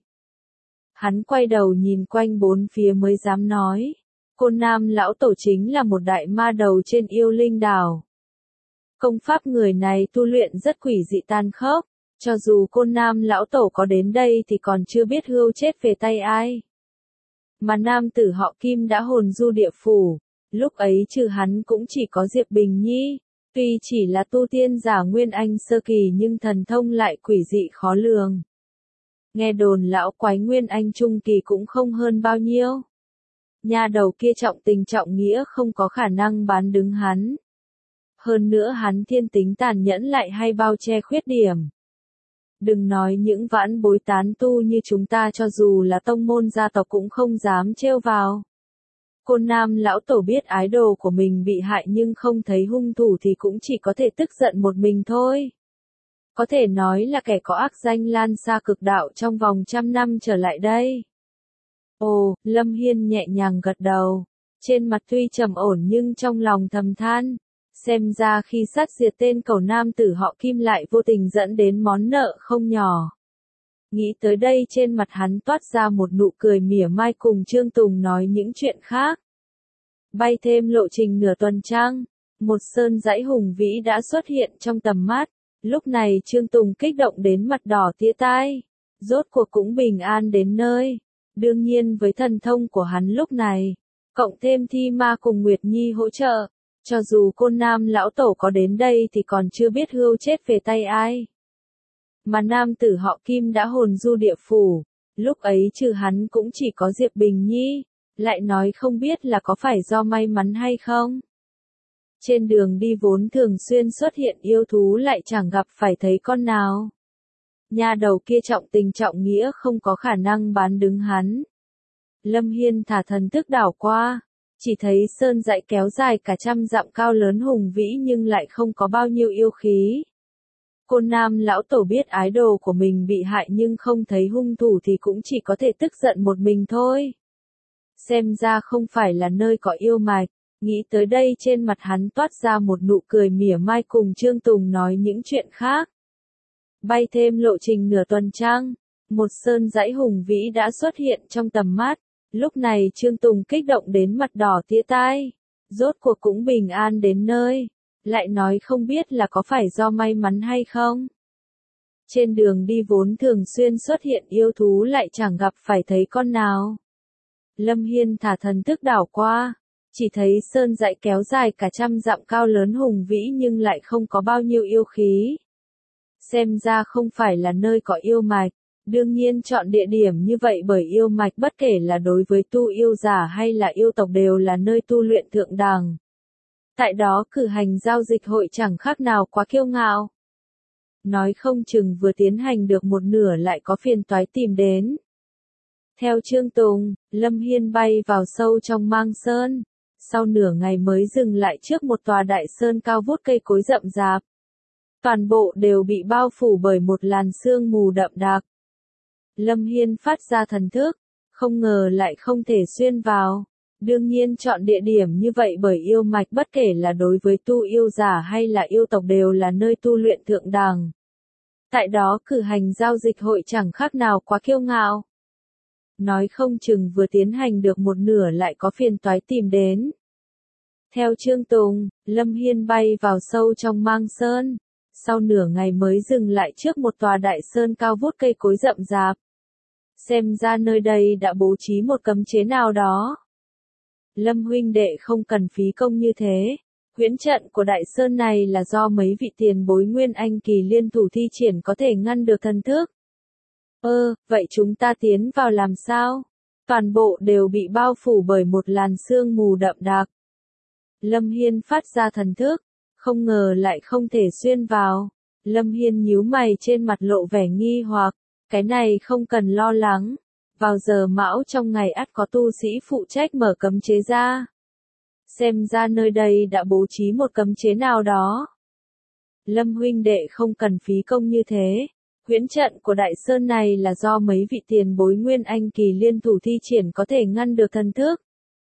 Hắn quay đầu nhìn quanh bốn phía mới dám nói, Côn Nam lão tổ chính là một đại ma đầu trên Yêu Linh đảo. Công pháp người này tu luyện rất quỷ dị tàn khốc, cho dù Côn Nam lão tổ có đến đây thì còn chưa biết hươu chết về tay ai. Mà nam tử họ Kim đã hồn du địa phủ, lúc ấy trừ hắn cũng chỉ có Diệp Bình Nhi, tuy chỉ là tu tiên giả nguyên anh sơ kỳ nhưng thần thông lại quỷ dị khó lường. Nghe đồn lão quái nguyên anh trung kỳ cũng không hơn bao nhiêu. Nhà đầu kia trọng tình trọng nghĩa không có khả năng bán đứng hắn. Hơn nữa hắn thiên tính tàn nhẫn lại hay bao che khuyết điểm. Đừng nói những vãn bối tán tu như chúng ta, cho dù là tông môn gia tộc cũng không dám trêu vào. Côn Nam lão tổ biết ái đồ của mình bị hại nhưng không thấy hung thủ thì cũng chỉ có thể tức giận một mình thôi. Có thể nói là kẻ có ác danh lan xa cực đạo trong vòng 100 năm trở lại đây. Ồ, Lâm Hiên nhẹ nhàng gật đầu. Trên mặt tuy trầm ổn nhưng trong lòng thầm than. Xem ra khi sát diệt tên cẩu nam tử họ Kim lại vô tình dẫn đến món nợ không nhỏ. Nghĩ tới đây trên mặt hắn toát ra một nụ cười mỉa mai cùng Trương Tùng nói những chuyện khác. Bay thêm lộ trình nửa tuần trăng, một sơn dãy hùng vĩ đã xuất hiện trong tầm mắt. Lúc này Trương Tùng kích động đến mặt đỏ tía tai. Rốt cuộc cũng bình an đến nơi. Đương nhiên với thần thông của hắn lúc này, cộng thêm Thi Ma cùng Nguyệt Nhi hỗ trợ, cho dù Côn Nam lão tổ có đến đây thì còn chưa biết hươu chết về tay ai. Mà nam tử họ Kim đã hồn du địa phủ, lúc ấy trừ hắn cũng chỉ có Diệp Bình Nhi, lại nói không biết là có phải do may mắn hay không. Trên đường đi vốn thường xuyên xuất hiện yêu thú lại chẳng gặp phải thấy con nào. Nha đầu kia trọng tình trọng nghĩa không có khả năng bán đứng hắn. Lâm Hiên thả thần thức đảo qua, chỉ thấy sơn dãy kéo dài cả 100 dặm cao lớn hùng vĩ nhưng lại không có bao nhiêu yêu khí. Côn Nam lão tổ biết ái đồ của mình bị hại nhưng không thấy hung thủ thì cũng chỉ có thể tức giận một mình thôi. Xem ra không phải là nơi có yêu mạch, nghĩ tới đây trên mặt hắn toát ra một nụ cười mỉa mai cùng Trương Tùng nói những chuyện khác. Bay thêm lộ trình nửa tuần trăng, một sơn dãy hùng vĩ đã xuất hiện trong tầm mắt. Lúc này Trương Tùng kích động đến mặt đỏ tía tai. Rốt cuộc cũng bình an đến nơi. Lại nói không biết là có phải do may mắn hay không. Trên đường đi vốn thường xuyên xuất hiện yêu thú lại chẳng gặp phải thấy con nào. Lâm Hiên thả thần thức đảo qua. Chỉ thấy sơn dãy kéo dài cả 100 dặm cao lớn hùng vĩ nhưng lại không có bao nhiêu yêu khí. Xem ra không phải là nơi có yêu mạch. Đương nhiên chọn địa điểm như vậy bởi yêu mạch bất kể là đối với tu yêu giả hay là yêu tộc đều là nơi tu luyện thượng đẳng. Tại đó cử hành giao dịch hội chẳng khác nào quá kiêu ngạo. Nói không chừng vừa tiến hành được một nửa lại có phiền toái tìm đến. Theo Trương Tùng, Lâm Hiên bay vào sâu trong Mang Sơn. Sau nửa ngày mới dừng lại trước một tòa đại sơn cao vút cây cối rậm rạp. Toàn bộ đều bị bao phủ bởi một làn sương mù đậm đặc. Lâm Hiên phát ra thần thức, không ngờ lại không thể xuyên vào. Đương nhiên chọn địa điểm như vậy bởi yêu mạch bất kể là đối với tu yêu giả hay là yêu tộc đều là nơi tu luyện thượng đẳng. Tại đó cử hành giao dịch hội chẳng khác nào quá kiêu ngạo. Nói không chừng vừa tiến hành được một nửa lại có phiền toái tìm đến. Theo Trương Tùng, Lâm Hiên bay vào sâu trong Mang Sơn. Sau nửa ngày mới dừng lại trước một tòa đại sơn cao vút cây cối rậm rạp. Xem ra nơi đây đã bố trí một cấm chế nào đó. Lâm huynh đệ không cần phí công như thế. Huyễn trận của đại sơn này là do mấy vị tiền bối Nguyên Anh kỳ liên thủ thi triển có thể ngăn được thần thức. Vậy chúng ta tiến vào làm sao? Toàn bộ đều bị bao phủ bởi một làn sương mù đậm đặc. Lâm Hiên phát ra thần thức, không ngờ lại không thể xuyên vào. Lâm Hiên nhíu mày trên mặt lộ vẻ nghi hoặc, cái này không cần lo lắng. Vào giờ mão trong ngày ắt có tu sĩ phụ trách mở cấm chế ra. Xem ra nơi đây đã bố trí một cấm chế nào đó. Lâm huynh đệ không cần phí công như thế. Huyễn trận của đại sơn này là do mấy vị tiền bối Nguyên Anh kỳ liên thủ thi triển có thể ngăn được thần thức.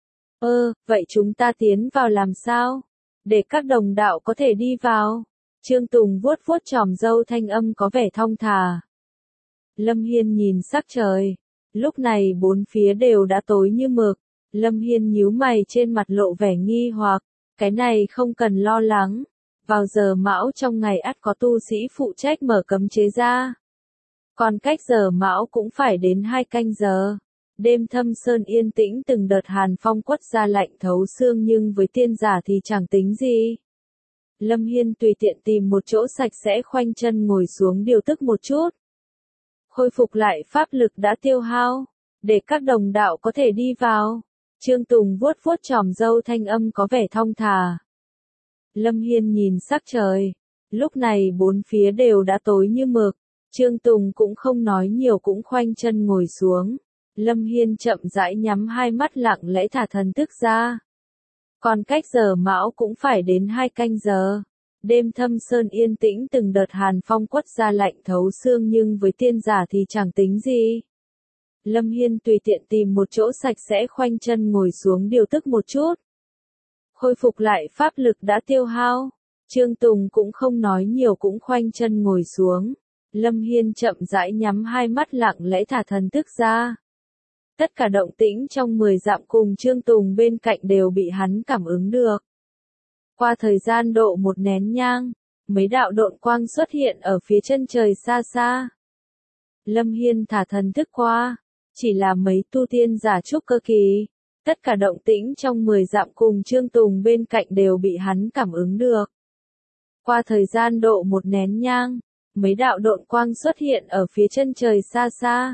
Vậy chúng ta tiến vào làm sao? Để các đồng đạo có thể đi vào. Trương Tùng vuốt vuốt chòm râu thanh âm có vẻ thong thả. Lâm Hiên nhìn sắc trời. Lúc này bốn phía đều đã tối như mực. Lâm Hiên nhíu mày trên mặt lộ vẻ nghi hoặc. Cái này không cần lo lắng. Vào giờ mão trong ngày ắt có tu sĩ phụ trách mở cấm chế ra. Còn cách giờ mão cũng phải đến 2 canh giờ. Đêm Thâm Sơn yên tĩnh từng đợt hàn phong quất ra lạnh thấu xương nhưng với tiên giả thì chẳng tính gì. Lâm Hiên tùy tiện tìm một chỗ sạch sẽ khoanh chân ngồi xuống điều tức một chút. Khôi phục lại pháp lực đã tiêu hao, để các đồng đạo có thể đi vào. Trương Tùng vuốt vuốt chòm râu thanh âm có vẻ thong thả. Lâm Hiên nhìn sắc trời. Lúc này bốn phía đều đã tối như mực. Trương Tùng cũng không nói nhiều cũng khoanh chân ngồi xuống. Lâm Hiên chậm rãi nhắm hai mắt lặng lẽ thả thần thức ra. Còn cách giờ mão cũng phải đến 2 canh giờ. Đêm Thâm Sơn yên tĩnh từng đợt hàn phong quất ra lạnh thấu xương nhưng với tiên giả thì chẳng tính gì. Lâm Hiên tùy tiện tìm một chỗ sạch sẽ khoanh chân ngồi xuống điều tức một chút. Khôi phục lại pháp lực đã tiêu hao. Trương Tùng cũng không nói nhiều cũng khoanh chân ngồi xuống. Lâm Hiên chậm rãi nhắm hai mắt lặng lẽ thả thần thức ra. Tất cả động tĩnh trong 10 dặm cùng Trương Tùng bên cạnh đều bị hắn cảm ứng được. Qua thời gian độ một nén nhang, mấy đạo độn quang xuất hiện ở phía chân trời xa xa. Lâm Hiên thả thần thức qua, chỉ là mấy tu tiên giả trúc cơ kỳ. Tất cả động tĩnh trong 10 dặm cùng Trương Tùng bên cạnh đều bị hắn cảm ứng được. Qua thời gian độ một nén nhang, mấy đạo độn quang xuất hiện ở phía chân trời xa xa.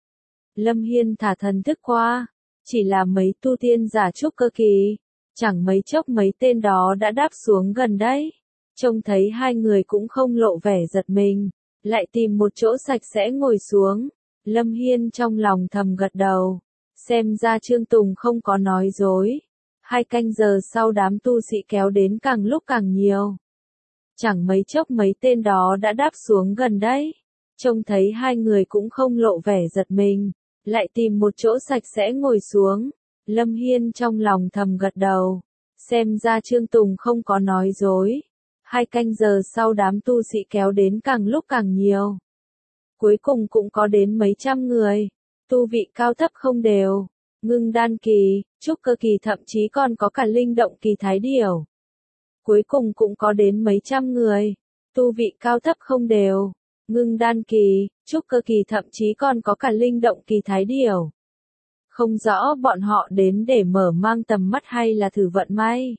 Lâm Hiên thả thần thức qua, chỉ là mấy tu tiên giả trúc cơ kỳ. Chẳng mấy chốc mấy tên đó đã đáp xuống gần đấy. Trông thấy hai người cũng không lộ vẻ giật mình, lại tìm một chỗ sạch sẽ ngồi xuống. Lâm Hiên trong lòng thầm gật đầu. Xem ra Trương Tùng không có nói dối. 2 canh giờ sau đám tu sĩ kéo đến càng lúc càng nhiều. Chẳng mấy chốc mấy tên đó đã đáp xuống gần đấy. Trông thấy hai người cũng không lộ vẻ giật mình, lại tìm một chỗ sạch sẽ ngồi xuống. Lâm Hiên trong lòng thầm gật đầu. Xem ra Trương Tùng không có nói dối. 2 canh giờ sau đám tu sĩ kéo đến càng lúc càng nhiều. Cuối cùng cũng có đến mấy trăm người. Tu vị cao thấp không đều. Ngưng đan kỳ, trúc cơ kỳ thậm chí còn có cả linh động kỳ thái điểu. Cuối cùng cũng có đến mấy trăm người. Tu vị cao thấp không đều. Ngưng đan kỳ, trúc cơ kỳ thậm chí còn có cả linh động kỳ thái điểu. Không rõ bọn họ đến để mở mang tầm mắt hay là thử vận may.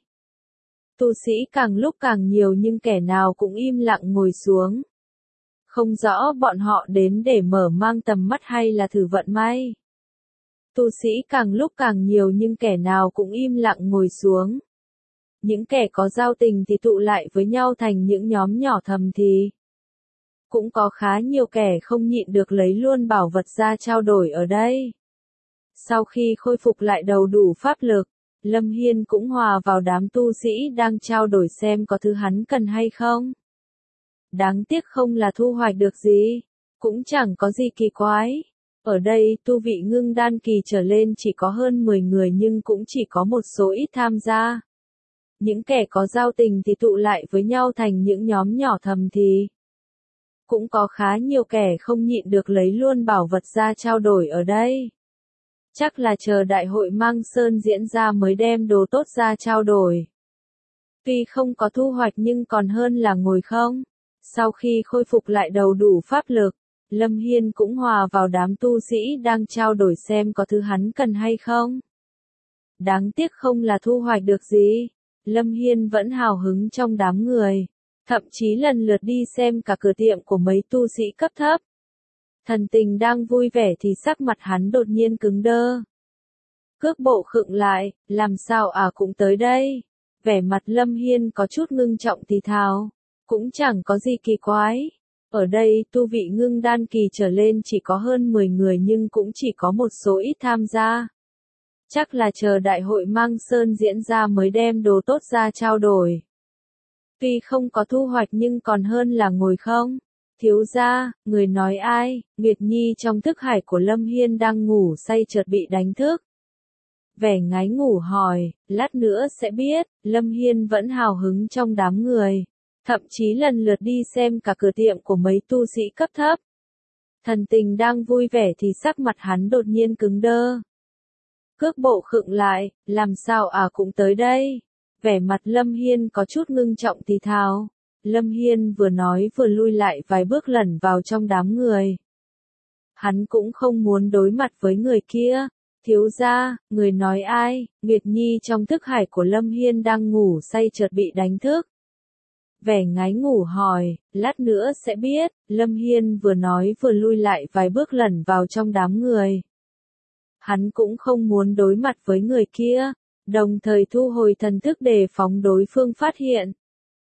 Tu sĩ càng lúc càng nhiều nhưng kẻ nào cũng im lặng ngồi xuống. Không rõ bọn họ đến để mở mang tầm mắt hay là thử vận may. Tu sĩ càng lúc càng nhiều nhưng kẻ nào cũng im lặng ngồi xuống. Những kẻ có giao tình thì tụ lại với nhau thành những nhóm nhỏ thầm thì. Cũng có khá nhiều kẻ không nhịn được lấy luôn bảo vật ra trao đổi ở đây. Sau khi khôi phục lại đầu đủ pháp lực, Lâm Hiên cũng hòa vào đám tu sĩ đang trao đổi xem có thứ hắn cần hay không. Đáng tiếc không là thu hoạch được gì, cũng chẳng có gì kỳ quái. Ở đây tu vị ngưng đan kỳ trở lên chỉ có hơn 10 người nhưng cũng chỉ có một số ít tham gia. Những kẻ có giao tình thì tụ lại với nhau thành những nhóm nhỏ thầm thì. Cũng có khá nhiều kẻ không nhịn được lấy luôn bảo vật ra trao đổi ở đây. Chắc là chờ đại hội Mang Sơn diễn ra mới đem đồ tốt ra trao đổi. Tuy không có thu hoạch nhưng còn hơn là ngồi không. Sau khi khôi phục lại đầu đủ pháp lực, Lâm Hiên cũng hòa vào đám tu sĩ đang trao đổi xem có thứ hắn cần hay không. Đáng tiếc không là thu hoạch được gì. Lâm Hiên vẫn hào hứng trong đám người. Thậm chí lần lượt đi xem cả cửa tiệm của mấy tu sĩ cấp thấp. Thần tình đang vui vẻ thì sắc mặt hắn đột nhiên cứng đơ. Cước bộ khựng lại, làm sao cũng tới đây. Vẻ mặt Lâm Hiên có chút ngưng trọng thì thào. Cũng chẳng có gì kỳ quái. Ở đây tu vị ngưng đan kỳ trở lên chỉ có hơn 10 người nhưng cũng chỉ có một số ít tham gia. Chắc là chờ đại hội Mang Sơn diễn ra mới đem đồ tốt ra trao đổi. Tuy không có thu hoạch nhưng còn hơn là ngồi không. Thiếu gia, người nói ai? Nguyệt Nhi trong thức hải của Lâm Hiên đang ngủ say chợt bị đánh thức. Vẻ ngái ngủ hỏi, lát nữa sẽ biết. Lâm Hiên vẫn hào hứng trong đám người. Thậm chí lần lượt đi xem cả cửa tiệm của mấy tu sĩ cấp thấp. Thần tình đang vui vẻ thì sắc mặt hắn đột nhiên cứng đơ. Cước bộ khựng lại, làm sao cũng tới đây. Vẻ mặt Lâm Hiên có chút ngưng trọng thì thào. Lâm Hiên vừa nói vừa lui lại vài bước lẩn vào trong đám người. Hắn cũng không muốn đối mặt với người kia. Thiếu gia, người nói ai? Nguyệt Nhi trong thức hải của Lâm Hiên đang ngủ say chợt bị đánh thức. Vẻ ngái ngủ hỏi, lát nữa sẽ biết. Lâm Hiên vừa nói vừa lui lại vài bước lẩn vào trong đám người. Hắn cũng không muốn đối mặt với người kia. Đồng thời thu hồi thần thức đề phóng đối phương phát hiện.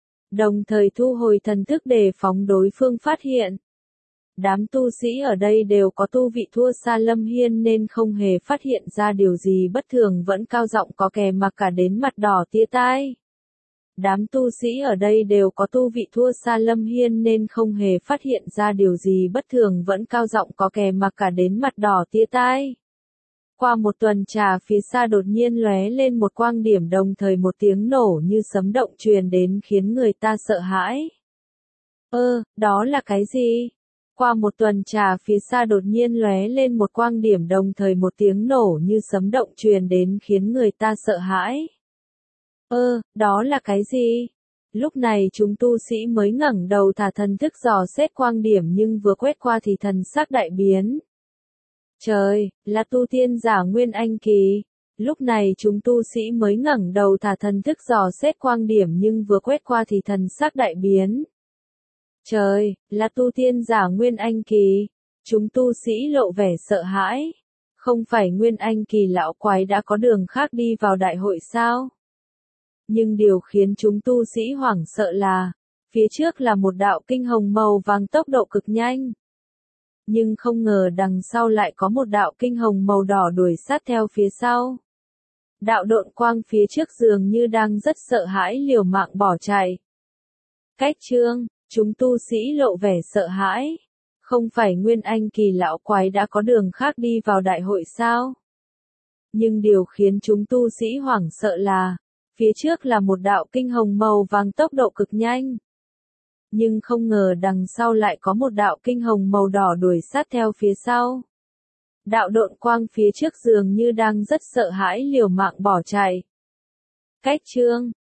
Đám tu sĩ ở đây đều có tu vị thua xa Lâm Hiên nên không hề phát hiện ra điều gì bất thường vẫn cao giọng có kè mà cả đến mặt đỏ tía tai. Đám tu sĩ ở đây đều có tu vị thua xa Lâm Hiên nên không hề phát hiện ra điều gì bất thường, vẫn cao giọng có kè mà cả đến mặt đỏ tía tai. Qua một tuần trà phía xa đột nhiên lóe lên một quang điểm, đồng thời một tiếng nổ như sấm động truyền đến khiến người ta sợ hãi. Đó là cái gì? Qua một tuần trà phía xa đột nhiên lóe lên một quang điểm, đồng thời một tiếng nổ như sấm động truyền đến khiến người ta sợ hãi. Đó là cái gì? Lúc này chúng tu sĩ mới ngẩng đầu thả thần thức dò xét quang điểm, nhưng vừa quét qua thì thần sắc đại biến. Trời, là tu tiên giả Nguyên Anh kỳ. Lúc này chúng tu sĩ mới ngẩng đầu thả thần thức dò xét quang điểm, nhưng vừa quét qua thì thần sắc đại biến. Trời, là tu tiên giả Nguyên Anh kỳ. Chúng tu sĩ lộ vẻ sợ hãi. Không phải Nguyên Anh kỳ lão quái đã có đường khác đi vào đại hội sao? Nhưng điều khiến chúng tu sĩ hoảng sợ là, phía trước là một đạo kinh hồng màu vàng tốc độ cực nhanh. Nhưng không ngờ đằng sau lại có một đạo kinh hồng màu đỏ đuổi sát theo phía sau. Đạo độn quang phía trước dường như đang rất sợ hãi liều mạng bỏ chạy. Cách chương, chúng tu sĩ lộ vẻ sợ hãi. Không phải Nguyên Anh kỳ lão quái đã có đường khác đi vào đại hội sao? Nhưng điều khiến chúng tu sĩ hoảng sợ là, phía trước là một đạo kinh hồng màu vàng tốc độ cực nhanh. Nhưng không ngờ đằng sau lại có một đạo kinh hồng màu đỏ đuổi sát theo phía sau. Đạo độn quang phía trước dường như đang rất sợ hãi liều mạng bỏ chạy. Cách chương,